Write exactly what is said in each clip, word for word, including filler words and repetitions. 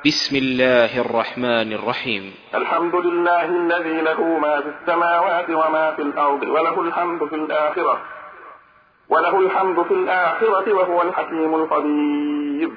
بسم الله الرحمن الرحيم. الحمد لله الذي له ما في السماوات وما في الأرض وله الحمد في الآخرة وله الحمد في الآخرة وهو الحكيم الخبير.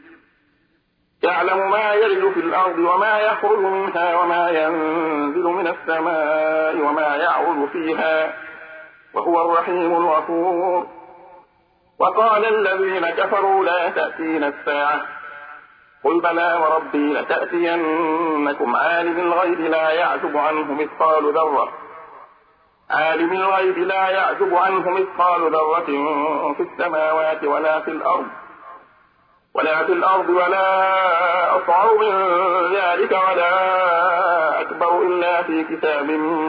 يعلم ما يلج في الأرض وما يخرج منها وما ينزل من السماء وما يعرج فيها وهو الرحيم الغفور. وقال الذين كفروا لا تأتينا الساعة قل بلى وربي لتأتينكم عالم الغيب لا يعزب عنه مثقال ذرة عالم الغيب لا يعزب عنه مثقال ذرة في السماوات ولا في الأرض ولا في الأرض ولا أصغر من ذلك ولا أكبر إلا في كتاب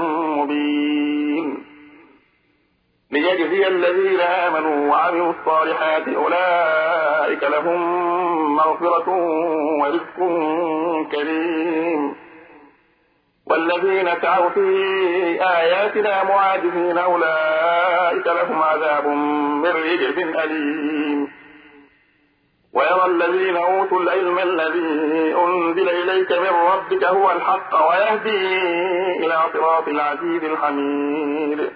مبين ليجزي الذين آمنوا وعملوا الصالحات أولئك لهم مغفرة ورزق كريم. والذين سعوا في آياتنا معاجزين أولئك لهم عذاب من رجز أليم. ويرى الذين أوتوا العلم الذي أنزل إليك من ربك هو الحق ويهدي إلى صراط العزيز الحميد.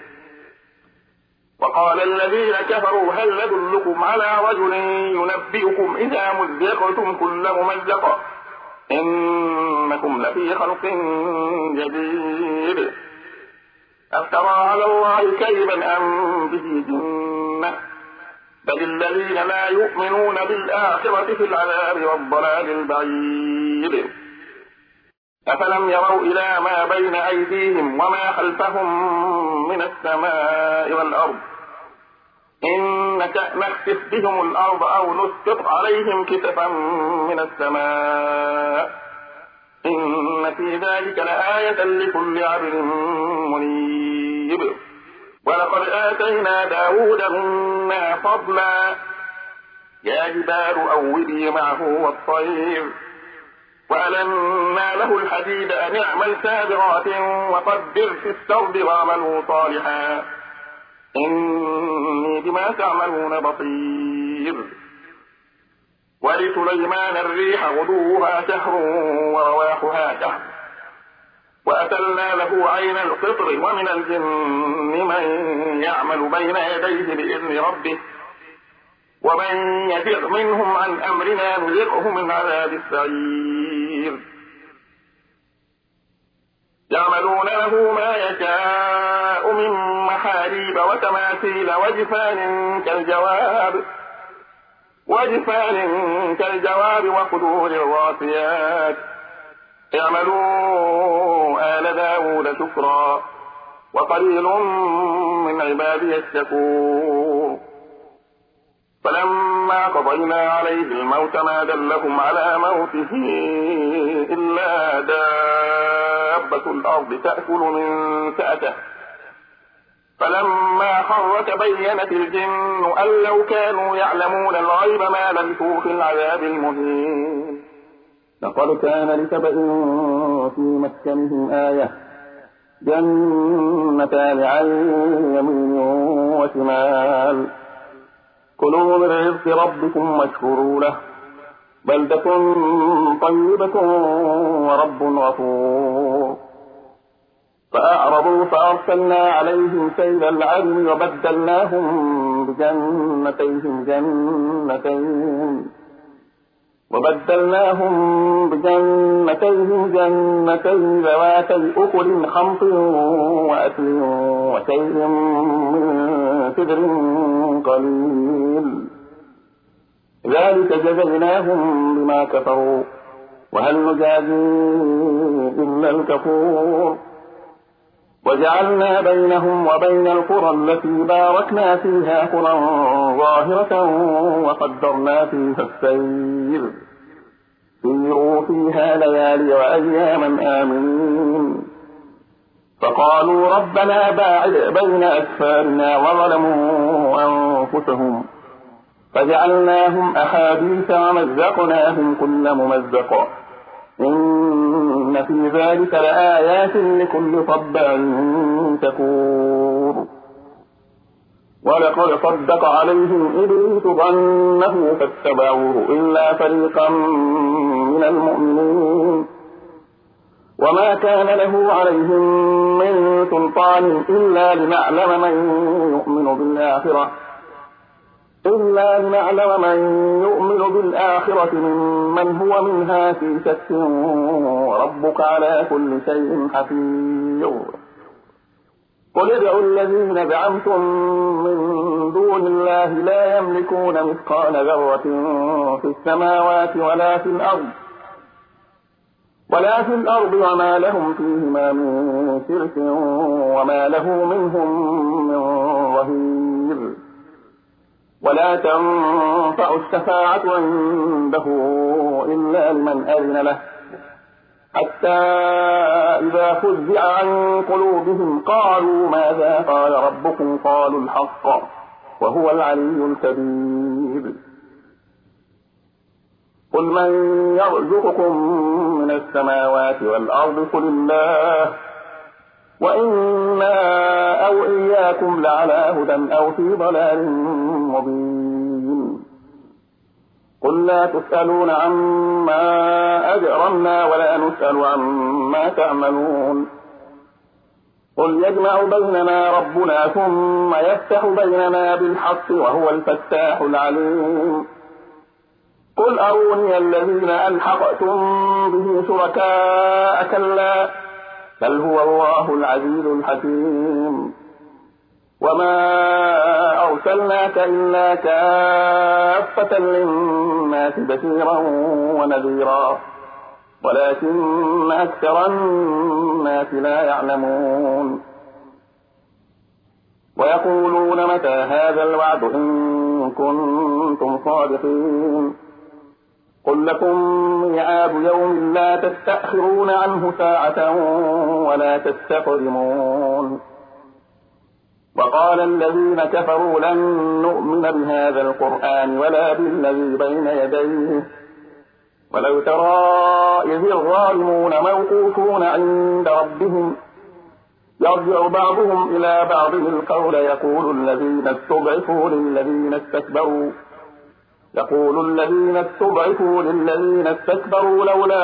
وقال الذين كفروا هل ندلكم على رجل ينبئكم إذا مزقتم كل ممزق إنكم لفي خلق جديد أفترى على الله كذبا أم به جنة بل الذين لا يؤمنون بالآخرة في العذاب والضلال البعيد. أفلم يروا إلى ما بين أيديهم وما خلفهم من السماء والأرض إن نخسف بهم الأرض أو نسقط عليهم كسفا من السماء إن في ذلك لآية لكل عبد منيب. ولقد آتينا داود منا فضلا يا جبال أوبي معه والطير وألنا له الحديد أن اعمل سابغات وقدر في السرد واعملوا صالحا إني بما تعملون بصير. ولسليمان الريح غدوها شهر ورواحها شهر وأتلنا له عين القطر ومن الجن من يعمل بين يديه بإذن ربه ومن يزغ منهم عن أمرنا نذقه من عذاب السعير. يعملون له ما يشاء من محاريب وتماثيل وجفان كالجواب وجفان كالجواب وقدور الراسيات اعملوا آل داود شكرا وقليل من عبادي الشكور. فلما قضينا عليه الموت ما دلهم على موته إلا دابة الأرض تأكل من سأته فلما خر تبينت الجن أن لو كانوا يعلمون الغيب ما لبثوا في العذاب المهين. لقد كان لسبإ في مسكنهم آية جنتان عن يمين وشمال كلوا من رزق ربكم واشكروا له بلدة طيبة ورب غفور. فأعرضوا فأرسلنا عليهم سيل العرم وبدلناهم بجنتيهم جنتين وبدلناهم بجنتيهم جنتين ذواتي أكل خمط وأثل وشيء من سدر قليل ذلك جزيناهم بما كفروا وهل نجازي إلا الكفور. وجعلنا بينهم وبين القرى التي باركنا فيها قرى ظاهرة وقدرنا فيها السير سيروا فيها ليالي وأياما آمنين. فقالوا ربنا باعد بين أسفارنا وظلموا أنفسهم فجعلناهم أحاديث ومزقناهم كل ممزق إن في ذلك لآيات لكل صبار شكور. ولقد صدق عليهم إبليس ظنه فاتبعوه إلا فريقا من المؤمنين وما كان له عليهم من سلطان إلا لنعلم من يؤمن بالآخرة إلا لنعلم من يؤمن بالآخرة ممن هو منها في شك وربك على كل شيء حفيظ. قل ادعوا الذين زعمتم من دون الله لا يملكون مثقال ذرة في السماوات ولا في الأرض ولا في الأرض وما لهم فيهما من شرك وما له منهم من ظهير. ولا تنفع الشفاعة عنده إلا لمن أذن له حتى إذا فزع عن قلوبهم قالوا ماذا قال ربكم قالوا الحق وهو العلي الكبير. قل من يرزقكم من السماوات والأرض قل الله وإنا أو إياكم لعلى هدى أو في ضلال مبين. قل لا تسألون عما أجرمنا ولا نسأل عما تعملون. قل يجمع بيننا ربنا ثم يفتح بيننا بالحق وهو الفتاح العليم. قل أروني الذين ألحقتم به شركاء كلا بل هو الله العزيز الحكيم. وما أرسلناك إلا كافة للناس بشيرا ونذيرا ولكن أكثر الناس لا يعلمون. ويقولون متى هذا الوعد إن كنتم صادقين. قل لكم ميعاد يوم لا تستأخرون عنه ساعة ولا تستقدمون. وقال الذين كفروا لن نؤمن بهذا القرآن ولا بالذي بين يديه ولو ترى إذ الظالمون موقوفون عند ربهم يرجع بعضهم إلى بعض القول يقول الذين استضعفوا للذين استكبروا يقول الذين استضعفوا للذين استكبروا لولا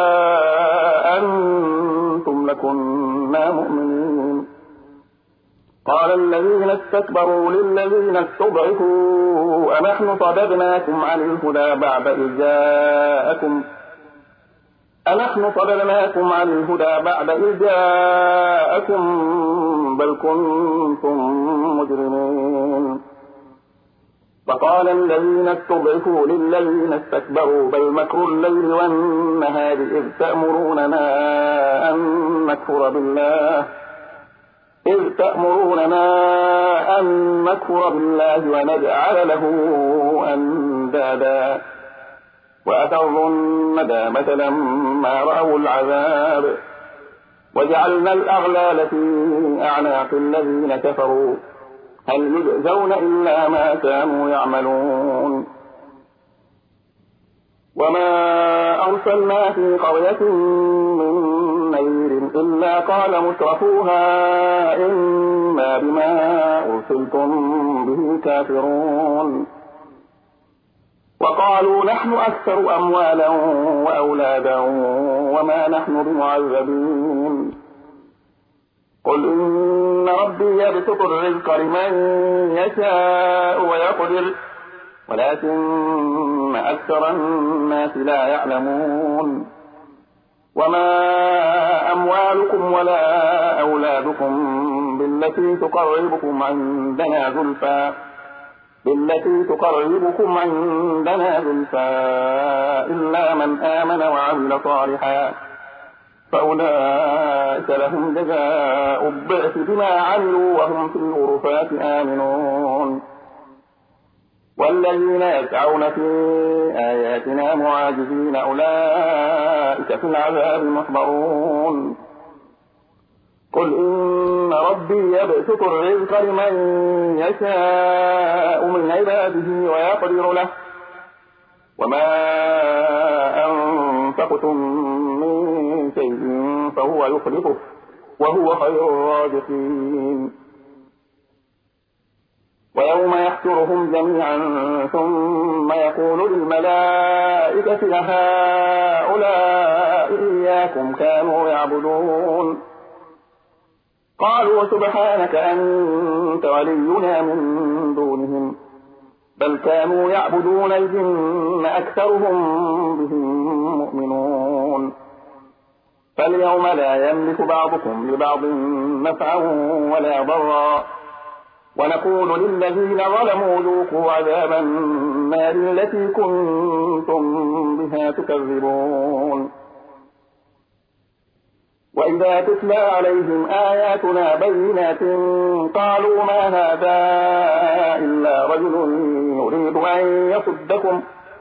أنتم لكنا مؤمنين. قال الذين استكبروا للذين استضعفوا أنحن صددناكم عن الهدى بعد إذ جاءكم أنحن صددناكم عن الهدى بعد إذ جاءكم بل كنتم مجرمين. وقال الذين استضعفوا للذين استكبروا بل مكر الليل والنهار إذ تأمروننا أن نكفر بالله إذ تأمروننا أن نكفر بالله ونجعل له أندادا وأسروا الندامة لما رأوا العذاب وجعلنا الأغلال في أعناق الذين كفروا هل يجزون إلا ما كانوا يعملون. وما أرسلنا في قرية من نذير إلا قال مترفوها إنا بما أرسلتم به كافرون. وقالوا نحن أكثر أموالا وأولادا وما نحن بمعذبين. قل إن ربي يبسط الرزق لمن يشاء ويقدر ولكن أكثر الناس لا يعلمون. وما أموالكم ولا أولادكم بالتي تقربكم عندنا زلفى بالتي تقربكم عندنا زلفى إلا من آمن وعمل صالحا فأولئك لهم جزاء الضعف بما عملوا وهم في الغرفات آمنون. والذين يسعون في آياتنا معاجزين أولئك في العذاب محضرون. قل إن ربي يبسط الرزق لمن يشاء من عباده ويقدر له وما أنفقتم من شيء فهو يخلفه وهو خير الرازقين. ويوم يحشرهم جميعا ثم يقول للملائكة أهؤلاء إياكم كانوا يعبدون قالوا سبحانك أنت ولينا من دونهم بل كانوا يعبدون الجن أكثرهم بهم مؤمنون فاليوم لا يملك بعضكم لبعض نفعا ولا ضرا ونقول للذين ظلموا ذوقوا عذاب النار التي كنتم بها تكذبون وإذا تتلى عليهم آياتنا بينات قالوا ما هذا إلا رجل يريد أن يصدكم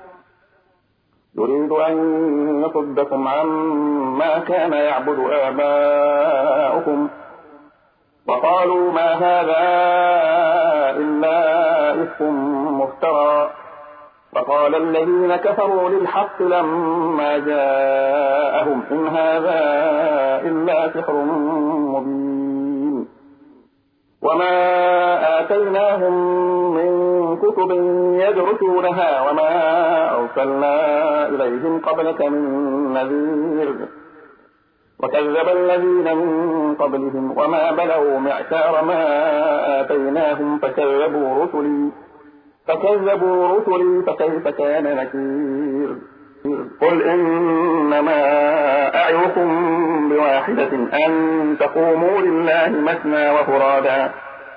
يريد أن يصدكم عما كان يعبد آباؤكم وقالوا ما هذا إلا إفك مفترى وقال الذين كفروا للحق لما جاءهم إن هذا إلا سحر مبين وما آتيناهم من كتب يدرسونها وما أرسلنا إليهم قبلك من نذير وكذب الذين من قبلهم وما بلغوا معشار ما آتيناهم فكذبوا رسلي فكذبوا رسلي فكيف كان نكير قل إنما أعظكم بواحدة أن تقوموا لله مثنى وفرادا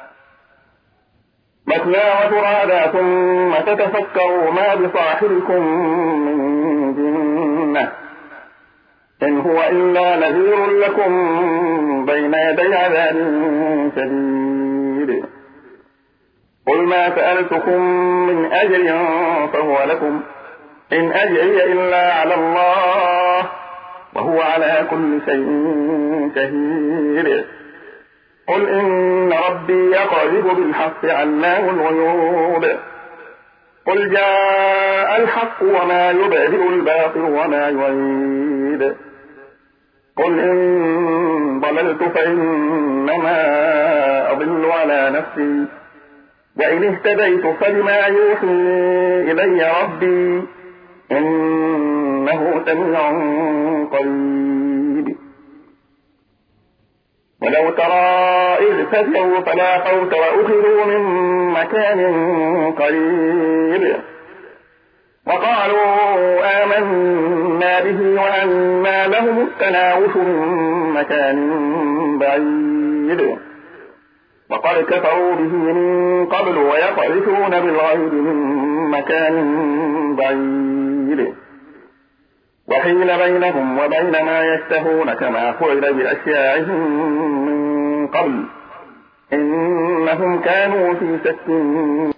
مثنى وفرادا ثم تتفكروا ما بصاحبكم من جنة إن هو إلا نذير لكم بين يدي عذاب شديد قل ما سألتكم من أجر فهو لكم إن أجري إلا على الله وهو على كل شيء شهيد قل إن ربي يقذف بالحق علام الغيوب قل جاء الحق وما يبدئ الباطل وما يعيد قل إن ضللت فإنما أضل على نفسي وإن اهتديت فبما يوحي إلي ربي إنه سميع قريب ولو ترى إذ فزعوا فلا خوف وأخذوا من مكان قريب وقالوا آمنا به وأنى لهم التناوش من مكان بعيد وقد كفروا به من قبل ويقذفون بالغيب من مكان بعيد وحيل بينهم وبين ما يشتهون كما فعل بأشياعهم من قبل إنهم كانوا في شك